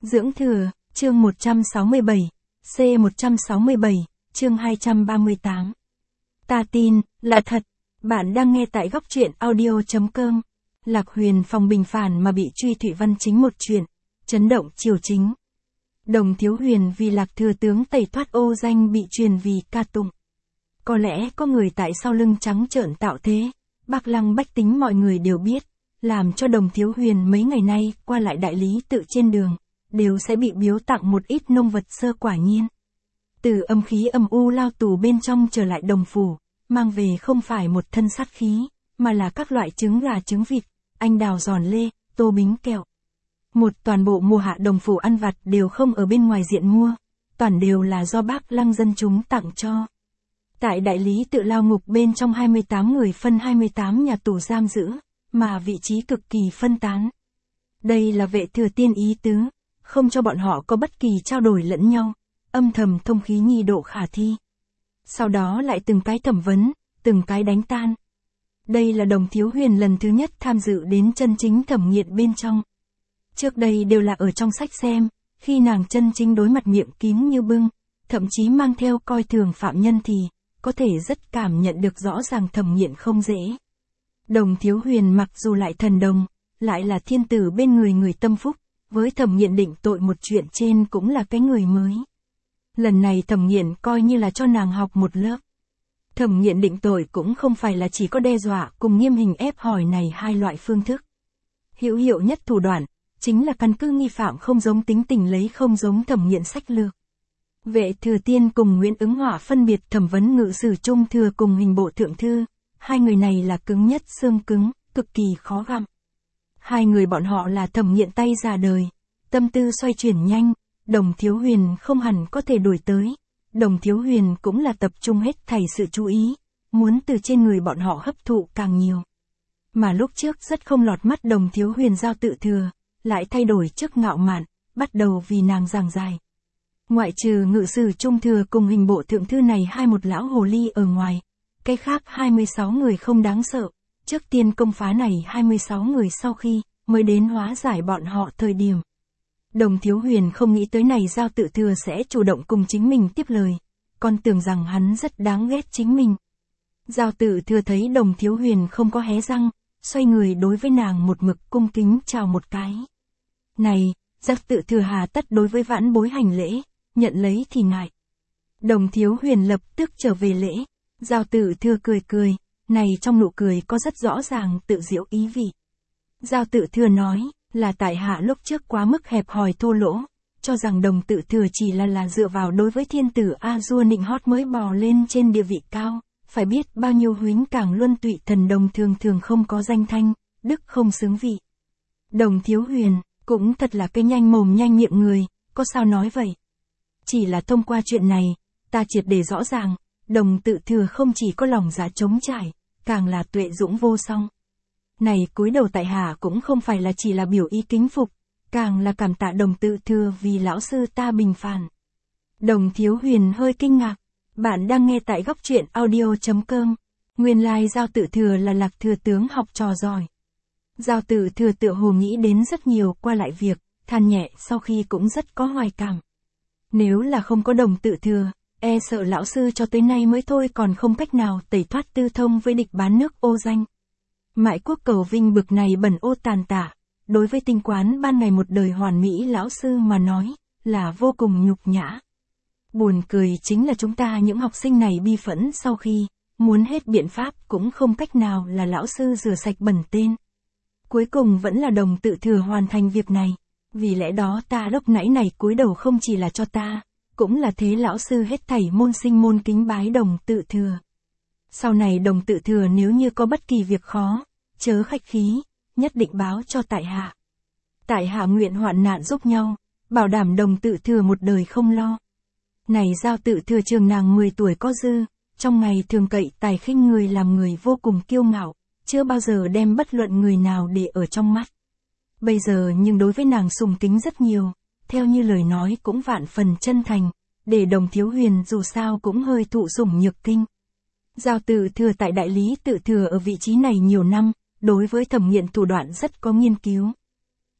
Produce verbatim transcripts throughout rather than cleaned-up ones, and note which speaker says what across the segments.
Speaker 1: Dưỡng thừa, chương một trăm sáu mươi bảy, C một trăm sáu mươi bảy, chương hai trăm ba mươi tám. Ta tin, là thật. Bạn đang nghe tại góc truyện audio.com. Lạc Huyền phòng bình phản mà bị truy Thụy Văn chính một chuyện. Chấn động triều chính. Đồng Thiếu Huyền vì Lạc Thừa tướng tẩy thoát ô danh bị truyền vì ca tụng. Có lẽ có người tại sau lưng trắng trợn tạo thế. Bạc Lăng bách tính mọi người đều biết. Làm cho Đồng Thiếu Huyền mấy ngày nay qua lại đại lý tự trên đường. Đều sẽ bị biếu tặng một ít nông vật sơ quả nhiên. Từ âm khí âm u lao tù bên trong trở lại đồng phủ, mang về không phải một thân sát khí, mà là các loại trứng gà trứng vịt, anh đào giòn lê, tô bính kẹo. Một toàn bộ mùa hạ đồng phủ ăn vặt đều không ở bên ngoài diện mua, toàn đều là do Bác Lăng dân chúng tặng cho. Tại đại lý tự lao ngục bên trong hai mươi tám người phân hai mươi tám nhà tù giam giữ, mà vị trí cực kỳ phân tán. Đây là Vệ Thừa Tiên ý tứ, không cho bọn họ có bất kỳ trao đổi lẫn nhau, âm thầm thông khí nhi độ khả thi. Sau đó lại từng cái thẩm vấn, từng cái đánh tan. Đây là Đồng Thiếu Huyền lần thứ nhất tham dự đến chân chính thẩm nghiệm bên trong. Trước đây đều là ở trong sách xem, khi nàng chân chính đối mặt miệng kín như bưng, thậm chí mang theo coi thường phạm nhân thì, có thể rất cảm nhận được rõ ràng thẩm nghiệm không dễ. Đồng Thiếu Huyền mặc dù lại thần đồng, lại là thiên tử bên người người tâm phúc, với thẩm nghiệm định tội một chuyện trên cũng là cái người mới. Lần này thẩm nghiệm coi như là cho nàng học một lớp. Thẩm nghiệm định tội cũng không phải là chỉ có đe dọa cùng nghiêm hình ép hỏi này hai loại phương thức. Hữu hiệu nhất thủ đoạn, chính là căn cứ nghi phạm không giống tính tình lấy không giống thẩm nghiệm sách lược. Vệ Thừa Tiên cùng Nguyễn Ứng Họa phân biệt thẩm vấn ngự sử trung thừa cùng hình bộ thượng thư, hai người này là cứng nhất xương cứng, cực kỳ khó gặm. Hai người bọn họ là thẩm nghiệm tay già đời, tâm tư xoay chuyển nhanh, Đồng Thiếu Huyền không hẳn có thể đuổi tới. Đồng Thiếu Huyền cũng là tập trung hết thảy sự chú ý, muốn từ trên người bọn họ hấp thụ càng nhiều. Mà lúc trước rất không lọt mắt Đồng Thiếu Huyền giao tự thừa, lại thay đổi chức ngạo mạn, bắt đầu vì nàng giảng dài. Ngoại trừ ngự sử trung thừa cùng hình bộ thượng thư này hai một lão hồ ly ở ngoài, cái khác hai mươi sáu người không đáng sợ. Trước tiên công phá này hai mươi sáu người sau khi, mới đến hóa giải bọn họ thời điểm. Đồng Thiếu Huyền không nghĩ tới này giao tự thừa sẽ chủ động cùng chính mình tiếp lời, còn tưởng rằng hắn rất đáng ghét chính mình. Giao tự thừa thấy Đồng Thiếu Huyền không có hé răng, xoay người đối với nàng một mực cung kính chào một cái. Này, giao tự thừa hà tất đối với vãn bối hành lễ, nhận lấy thì ngại. Đồng Thiếu Huyền lập tức trở về lễ, giao tự thừa cười cười. Này trong nụ cười có rất rõ ràng tự diễu ý vị. Giao tự thừa nói, là tại hạ lúc trước quá mức hẹp hòi thô lỗ, cho rằng Đồng tự thừa chỉ là là dựa vào đối với thiên tử A-dua nịnh hót mới bò lên trên địa vị cao, phải biết bao nhiêu huynh càng luân tụy thần đồng thường thường không có danh thanh, đức không xứng vị. Đồng Thiếu Huyền, cũng thật là cái nhanh mồm nhanh miệng người, có sao nói vậy. Chỉ là thông qua chuyện này, ta triệt để rõ ràng, Đồng tự thừa không chỉ có lòng dạ trống trải, càng là tuệ dũng vô song. Này cúi đầu tại hạ cũng không phải là chỉ là biểu ý kính phục, càng là cảm tạ Đồng tự thừa vì lão sư ta bình phản. Đồng Thiếu Huyền hơi kinh ngạc, bạn đang nghe tại góc truyện audio.com, nguyên lai like giao tự thừa là Lạc thừa tướng học trò giỏi. Giao tự thừa tựa hồ nghĩ đến rất nhiều qua lại việc, than nhẹ sau khi cũng rất có hoài cảm. Nếu là không có Đồng tự thừa, e sợ lão sư cho tới nay mới thôi còn không cách nào tẩy thoát tư thông với địch bán nước ô danh. Mại quốc cầu vinh bực này bẩn ô tàn tả, đối với tinh quán ban ngày một đời hoàn mỹ lão sư mà nói, là vô cùng nhục nhã. Buồn cười chính là chúng ta những học sinh này bi phẫn sau khi, muốn hết biện pháp cũng không cách nào là lão sư rửa sạch bẩn tên. Cuối cùng vẫn là Đồng tự thừa hoàn thành việc này, vì lẽ đó ta lúc nãy này cúi đầu không chỉ là cho ta, cũng là thế lão sư hết thảy môn sinh môn kính bái Đồng tự thừa. Sau này Đồng tự thừa nếu như có bất kỳ việc khó, chớ khách khí, nhất định báo cho tại hạ. Tại hạ nguyện hoạn nạn giúp nhau, bảo đảm Đồng tự thừa một đời không lo. Này giao tự thừa trường nàng mười tuổi có dư, trong ngày thường cậy tài khinh người làm người vô cùng kiêu ngạo, chưa bao giờ đem bất luận người nào để ở trong mắt. Bây giờ nhưng đối với nàng sùng kính rất nhiều, theo như lời nói cũng vạn phần chân thành, để Đồng Thiếu Huyền dù sao cũng hơi thụ sủng nhược kinh. Giao tự thừa tại đại lý tự thừa ở vị trí này nhiều năm, đối với thẩm nghiệm thủ đoạn rất có nghiên cứu.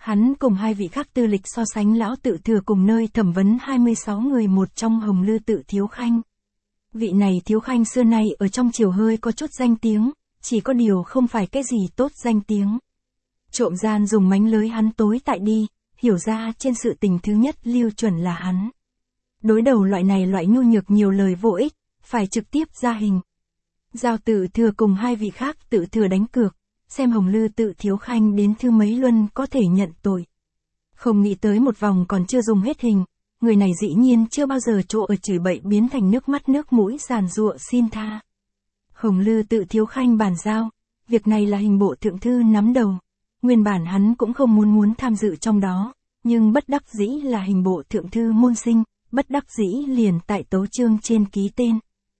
Speaker 1: Hắn cùng hai vị khác tư lịch so sánh lão tự thừa cùng nơi thẩm vấn hai mươi sáu người một trong Hồng Lư tự Thiếu Khanh. Vị này Thiếu Khanh xưa nay ở trong triều hơi có chút danh tiếng, chỉ có điều không phải cái gì tốt danh tiếng. Trộm gian dùng mánh lưới hắn tối tại đi, hiểu ra trên sự tình thứ nhất lưu chuẩn là hắn. Đối đầu loại này loại nhu nhược nhiều lời vô ích, phải trực tiếp ra hình. Giao tự thừa cùng hai vị khác tự thừa đánh cược, xem Hồng Lư tự Thiếu Khanh đến thứ mấy luân có thể nhận tội. Không nghĩ tới một vòng còn chưa dùng hết hình, người này dĩ nhiên chưa bao giờ chỗ ở chửi bậy biến thành nước mắt nước mũi giàn giụa xin tha. Hồng Lư tự Thiếu Khanh bàn giao, việc này là hình bộ thượng thư nắm đầu. Nguyên bản hắn cũng không muốn muốn tham dự trong đó, nhưng bất đắc dĩ là hình bộ thượng thư môn sinh, bất đắc dĩ liền tại tấu chương trên ký tên.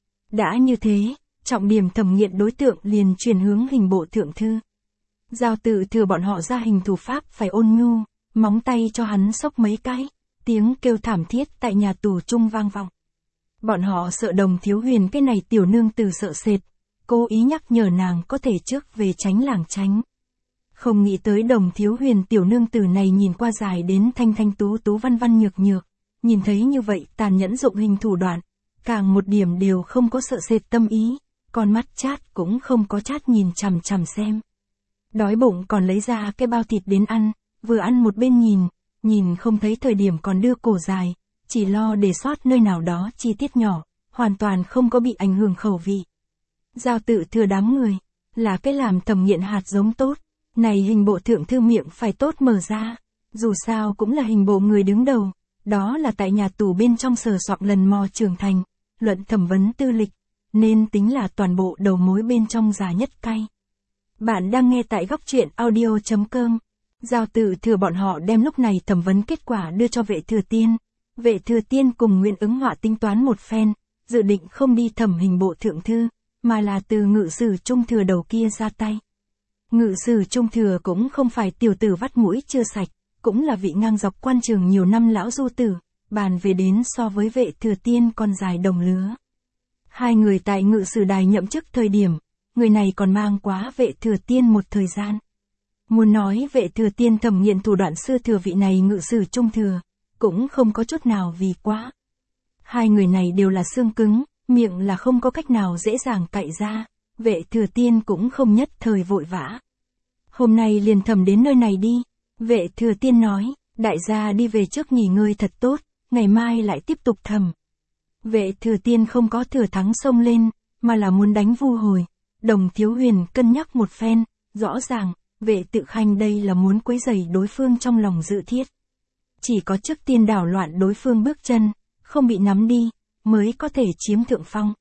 Speaker 1: Đã như thế, trọng điểm thẩm nghiệm đối tượng liền chuyển hướng hình bộ thượng thư. Giao tự thừa bọn họ ra hình thủ pháp phải ôn nhu, móng tay cho hắn xốc mấy cái, tiếng kêu thảm thiết tại nhà tù trung vang vọng. Bọn họ sợ Đồng Thiếu Huyền cái này tiểu nương tử sợ sệt, cố ý nhắc nhở nàng có thể trước về tránh làng tránh. Không nghĩ tới Đồng Thiếu Huyền tiểu nương tử này nhìn qua dài đến thanh thanh tú tú văn văn nhược nhược, nhìn thấy như vậy tàn nhẫn dụng hình thủ đoạn, càng một điểm đều không có sợ sệt tâm ý, con mắt chát cũng không có chát nhìn chằm chằm xem. Đói bụng còn lấy ra cái bao thịt đến ăn, vừa ăn một bên nhìn, nhìn không thấy thời điểm còn đưa cổ dài, chỉ lo để sót nơi nào đó chi tiết nhỏ, hoàn toàn không có bị ảnh hưởng khẩu vị. Giao tự thừa đám người, là cái làm thẩm nghiệm hạt giống tốt, này hình bộ thượng thư miệng phải tốt mở ra, dù sao cũng là hình bộ người đứng đầu, đó là tại nhà tù bên trong sờ soạng lần mò trưởng thành, luận thẩm vấn tư lịch, nên tính là toàn bộ đầu mối bên trong già nhất cay. Bạn đang nghe tại góc truyện audio chấm com. Giao tự thừa bọn họ đem lúc này thẩm vấn kết quả đưa cho Vệ Thừa Tiên. Vệ Thừa Tiên cùng Nguyễn Ứng Họa tính toán một phen, dự định không đi thẩm hình bộ thượng thư, mà là từ ngự sử trung thừa đầu kia ra tay. Ngự sử trung thừa cũng không phải tiểu tử vắt mũi chưa sạch, cũng là vị ngang dọc quan trường nhiều năm lão du tử, bàn về đến so với Vệ Thừa Tiên còn dài đồng lứa. Hai người tại ngự sử đài nhậm chức thời điểm, người này còn mang quá Vệ Thừa Tiên một thời gian. Muốn nói Vệ Thừa Tiên thẩm nghiệm thủ đoạn xưa thừa vị này ngự sử trung thừa, cũng không có chút nào vì quá. Hai người này đều là xương cứng, miệng là không có cách nào dễ dàng cạy ra, Vệ Thừa Tiên cũng không nhất thời vội vã. Hôm nay liền thẩm đến nơi này đi, Vệ Thừa Tiên nói, đại gia đi về trước nghỉ ngơi thật tốt, ngày mai lại tiếp tục thẩm. Vệ Thừa Tiên không có thừa thắng xông lên, mà là muốn đánh vu hồi. Đồng Thiếu Huyền cân nhắc một phen, rõ ràng, Vệ Tự Khanh đây là muốn quấy rầy đối phương trong lòng dự thiết. Chỉ có trước tiên đảo loạn đối phương bước chân, không bị nắm đi, mới có thể chiếm thượng phong.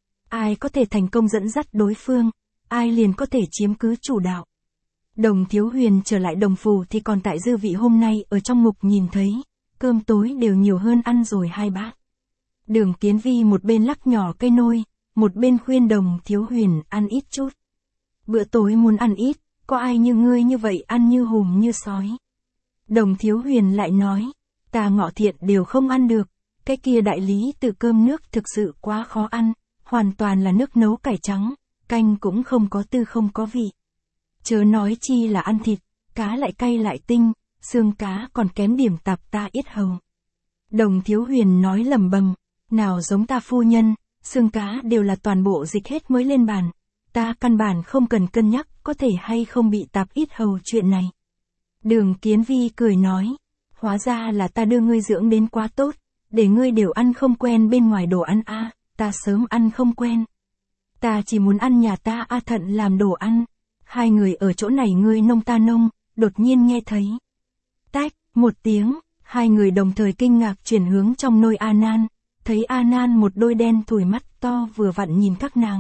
Speaker 1: Ai có thể thành công dẫn dắt đối phương, ai liền có thể chiếm cứ chủ đạo. Đồng Thiếu Huyền trở lại đồng phủ thì còn tại dư vị hôm nay ở trong ngục nhìn thấy, cơm tối đều nhiều hơn ăn rồi hai bát. Đường Kiến Vi một bên lắc nhỏ cây nôi, một bên khuyên Đồng Thiếu Huyền ăn ít chút. Bữa tối muốn ăn ít, có ai như ngươi như vậy ăn như hùm như sói. Đồng Thiếu Huyền lại nói, ta ngọ thiện đều không ăn được, cái kia đại lý từ cơm nước thực sự quá khó ăn, hoàn toàn là nước nấu cải trắng, canh cũng không có tư không có vị. Chớ nói chi là ăn thịt, cá lại cay lại tinh, xương cá còn kém điểm tạp ta yết hầu. Đồng Thiếu Huyền nói lẩm bẩm, nào giống ta phu nhân, xương cá đều là toàn bộ dịch hết mới lên bàn, ta căn bản không cần cân nhắc có thể hay không bị tạp yết hầu chuyện này. Đường Kiến Vi cười nói, hóa ra là ta đưa ngươi dưỡng đến quá tốt, để ngươi đều ăn không quen bên ngoài đồ ăn a, à, ta sớm ăn không quen. Ta chỉ muốn ăn nhà ta A Thận làm đồ ăn. Hai người ở chỗ này ngươi nông ta nông, đột nhiên nghe thấy. Tách, một tiếng, hai người đồng thời kinh ngạc chuyển hướng trong nôi A Nan, thấy A Nan một đôi đen thủi mắt to vừa vặn nhìn các nàng.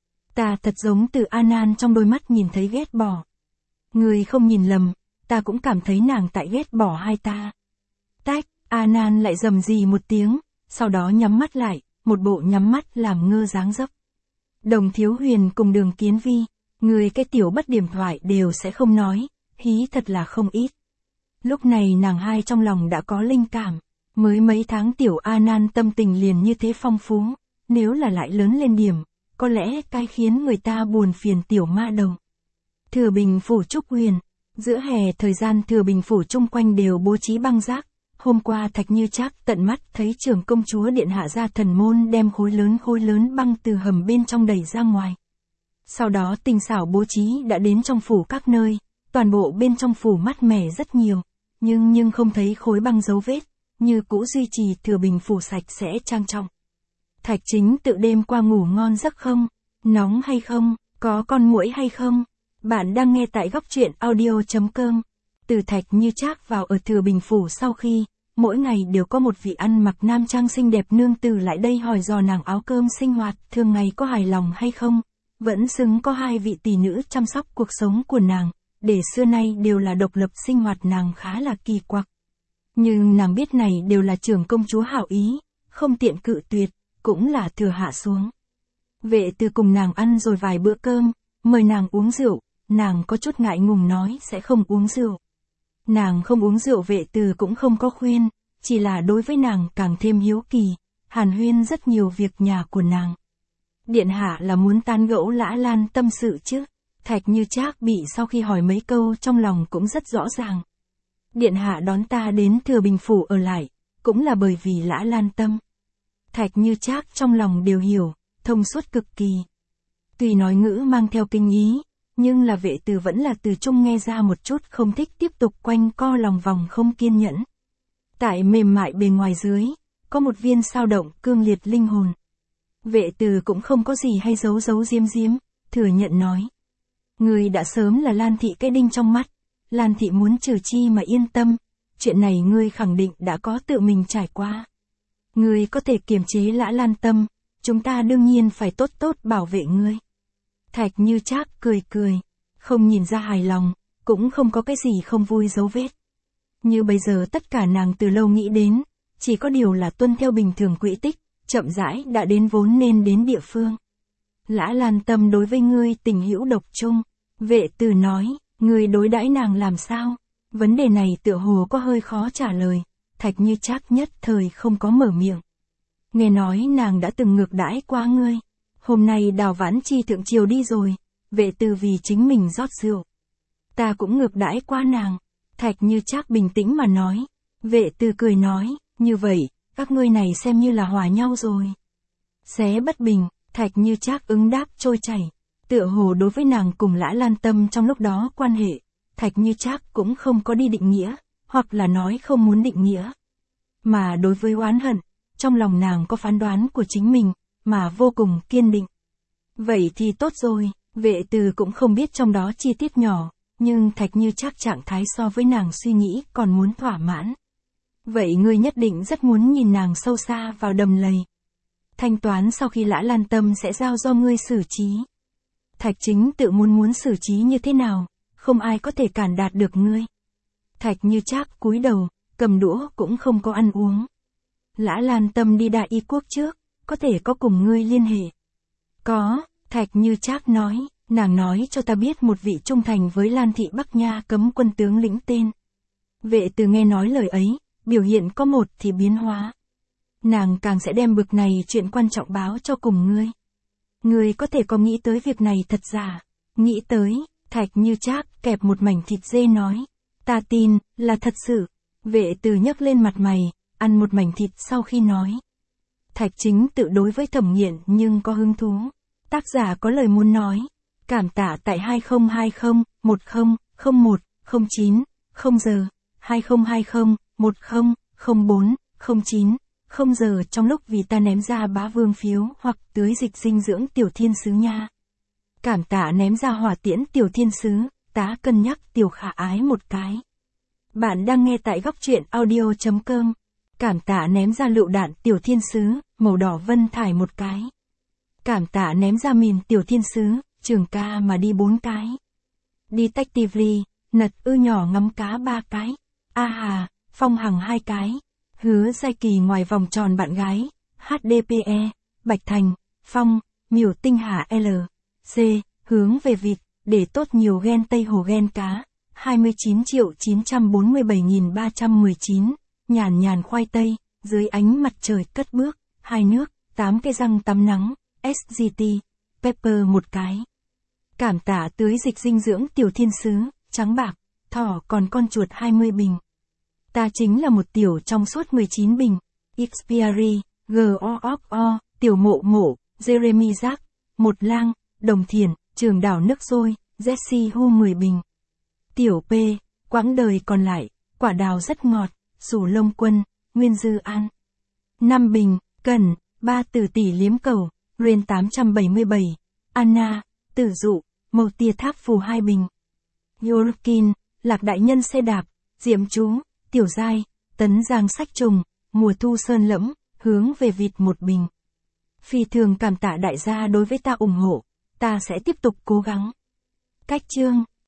Speaker 1: Ta thật giống từ A Nan trong đôi mắt nhìn thấy ghét bỏ. Người không nhìn lầm, ta cũng cảm thấy nàng tại ghét bỏ hai ta. Tách, A Nan lại rầm rì một tiếng, sau đó nhắm mắt lại, một bộ nhắm mắt làm ngơ dáng dấp. Đồng Thiếu Huyền cùng Đường Kiến Vi, người cái tiểu bất điểm thoại đều sẽ không nói, hí thật là không ít. Lúc này nàng hai trong lòng đã có linh cảm, mới mấy tháng tiểu A Nan tâm tình liền như thế phong phú, nếu là lại lớn lên điểm, có lẽ cái khiến người ta buồn phiền tiểu ma đầu. Thừa Bình phủ Trúc Huyền, Giữa hè thời gian Thừa Bình phủ chung quanh đều bố trí băng rác. Hôm qua Thạch Như Trác tận mắt thấy trưởng công chúa điện hạ ra thần môn đem khối lớn khối lớn băng từ hầm bên trong đẩy ra ngoài. Sau đó tinh xảo bố trí đã đến trong phủ các nơi, toàn bộ bên trong phủ mát mẻ rất nhiều, nhưng nhưng không thấy khối băng dấu vết, như cũ duy trì Thừa Bình phủ sạch sẽ trang trọng. Thạch Chính tự đêm qua ngủ ngon giấc không? Nóng hay không? Có con muỗi hay không? Bạn đang nghe tại góc truyện audio chấm com. Từ Thạch Như Trác vào ở Thừa Bình phủ sau khi, mỗi ngày đều có một vị ăn mặc nam trang xinh đẹp nương tử lại đây hỏi dò nàng áo cơm sinh hoạt thường ngày có hài lòng hay không, vẫn xứng có hai vị tỷ nữ chăm sóc cuộc sống của nàng, để xưa nay đều là độc lập sinh hoạt nàng khá là kỳ quặc. Nhưng nàng biết này đều là trưởng công chúa hảo ý, không tiện cự tuyệt, cũng là thừa hạ xuống. Vệ Từ cùng nàng ăn rồi vài bữa cơm, mời nàng uống rượu, nàng có chút ngại ngùng nói sẽ không uống rượu. Nàng không uống rượu Vệ Từ cũng không có khuyên, chỉ là đối với nàng càng thêm hiếu kỳ, hàn huyên rất nhiều việc nhà của nàng. Điện hạ là muốn tán gẫu Lã Lan tâm sự chứ? Thạch Như Trác bị sau khi hỏi mấy câu trong lòng cũng rất rõ ràng. Điện hạ đón ta đến Thừa Bình phủ ở lại, cũng là bởi vì Lã Lan tâm. Thạch Như Trác trong lòng đều hiểu, thông suốt cực kỳ. Tuy nói ngữ mang theo kinh ý, nhưng là Vệ Từ vẫn là từ chung nghe ra một chút không thích tiếp tục quanh co lòng vòng không kiên nhẫn. Tại mềm mại bề ngoài dưới, có một viên sao động cương liệt linh hồn. Vệ Từ cũng không có gì hay giấu giấu giếm giếm, thừa nhận nói. Người đã sớm là Lan thị cái đinh trong mắt, Lan thị muốn trừ chi mà yên tâm, chuyện này ngươi khẳng định đã có tự mình trải qua. Ngươi có thể kiềm chế Lã Lan tâm, chúng ta đương nhiên phải tốt tốt bảo vệ ngươi. Thạch Như Trác cười cười, không nhìn ra hài lòng, cũng không có cái gì không vui dấu vết. Như bây giờ tất cả nàng từ lâu nghĩ đến, chỉ có điều là tuân theo bình thường quỹ tích, chậm rãi đã đến vốn nên đến địa phương. Lã Lan tâm đối với ngươi tình hữu độc chung, Vệ Từ nói, ngươi đối đãi nàng làm sao? Vấn đề này tựa hồ có hơi khó trả lời, Thạch Như Trác nhất thời không có mở miệng. Nghe nói nàng đã từng ngược đãi qua ngươi. Hôm nay Đào Vãn Chi thượng triều đi rồi, Vệ Từ vì chính mình rót rượu. Ta cũng ngược đãi qua nàng. Thạch Như Trác bình tĩnh mà nói. Vệ Từ cười nói, như vậy, các ngươi này xem như là hòa nhau rồi. Xé bất bình, Thạch Như Trác ứng đáp trôi chảy. Tựa hồ đối với nàng cùng Lã Lan tâm trong lúc đó quan hệ, Thạch Như Trác cũng không có đi định nghĩa, hoặc là nói không muốn định nghĩa. Mà đối với oán hận, trong lòng nàng có phán đoán của chính mình, mà vô cùng kiên định. Vậy thì tốt rồi, Vệ Từ cũng không biết trong đó chi tiết nhỏ, nhưng Thạch Như Trác trạng thái so với nàng suy nghĩ còn muốn thỏa mãn. Vậy ngươi nhất định rất muốn nhìn nàng sâu xa vào đầm lầy. Thanh toán sau khi Lã Lan tâm sẽ giao do ngươi xử trí. Thạch Chính tự muốn muốn xử trí như thế nào, không ai có thể cản đạt được ngươi. Thạch Như Trác cúi đầu, cầm đũa cũng không có ăn uống. Lã Lan tâm đi Đại Y quốc trước, có thể có cùng ngươi liên hệ. Có, Thạch Như Trác nói, nàng nói cho ta biết một vị trung thành với Lan thị Bắc Nha cấm quân tướng lĩnh tên. Vệ Từ nghe nói lời ấy, biểu hiện có một thì biến hóa. Nàng càng sẽ đem bực này chuyện quan trọng báo cho cùng ngươi. Ngươi có thể có nghĩ tới việc này thật giả? Nghĩ tới, Thạch Như Trác kẹp một mảnh thịt dê nói. Ta tin, là thật sự. Vệ Từ nhấc lên mặt mày, ăn một mảnh thịt sau khi nói. Thạch Chính tự đối với Thẩm Nghiện nhưng có hứng thú. Tác giả có lời muốn nói. Cảm tạ tại hai không hai không, một không, không một, không chín, không giờ, hai không hai không, một không, không bốn, không chín, không giờ trong lúc vì ta ném ra bá vương phiếu hoặc tưới dịch dinh dưỡng tiểu thiên sứ nha. Cảm tạ ném ra hỏa tiễn tiểu thiên sứ, tá cân nhắc tiểu khả ái một cái. Bạn đang nghe tại góc truyện audio chấm com. Cảm tạ ném ra lựu đạn tiểu thiên sứ, màu đỏ vân thải một cái. Cảm tạ ném ra mìn tiểu thiên sứ, trường ca mà đi bốn cái. Detectively, nật ư nhỏ ngắm cá ba cái. A hà, phong hằng hai cái. Hứa Giai Kỳ ngoài vòng tròn bạn gái. hát đê pê e, Bạch Thành, Phong, miểu tinh hà L. C, hướng về vịt, để tốt nhiều ghen Tây Hồ ghen cá. hai mươi chín triệu chín trăm bốn mươi bảy nghìn ba trăm mười chín. Nhàn nhàn khoai tây, dưới ánh mặt trời cất bước, hai nước, tám cái răng tắm nắng, ét giê tê, Pepper một cái. Cảm tạ tưới dịch dinh dưỡng tiểu thiên sứ, trắng bạc, Thỏ còn con chuột hai mươi bình. Ta chính là một tiểu trong suốt mười chín bình. Xpiary, G O O O, Tiểu Mộ Mộ, Jeremy Jack, Một Lang, Đồng Thiển, Trường Đảo Nước Sôi, Jesse Hu mười bình. Tiểu P, quãng đời còn lại, Quả Đào Rất Ngọt, Sủ Lông Quân, Nguyên Dư An. năm bình, Cẩn, Ba Tử Tỷ Liếm Cầu, Rain tám trăm bảy mươi bảy, Anna, Tử Dụ, Màu Tia Tháp Phù hai bình. Yorkin, Lạc Đại Nhân Xe Đạp, Diệm Chú, Tiểu Giai, Tấn Giang Sách Trùng, Mùa Thu Sơn Lẫm, Hướng Về Vịt một bình. Phi thường cảm tạ đại gia đối với ta ủng hộ, ta sẽ tiếp tục cố gắng. Cách chương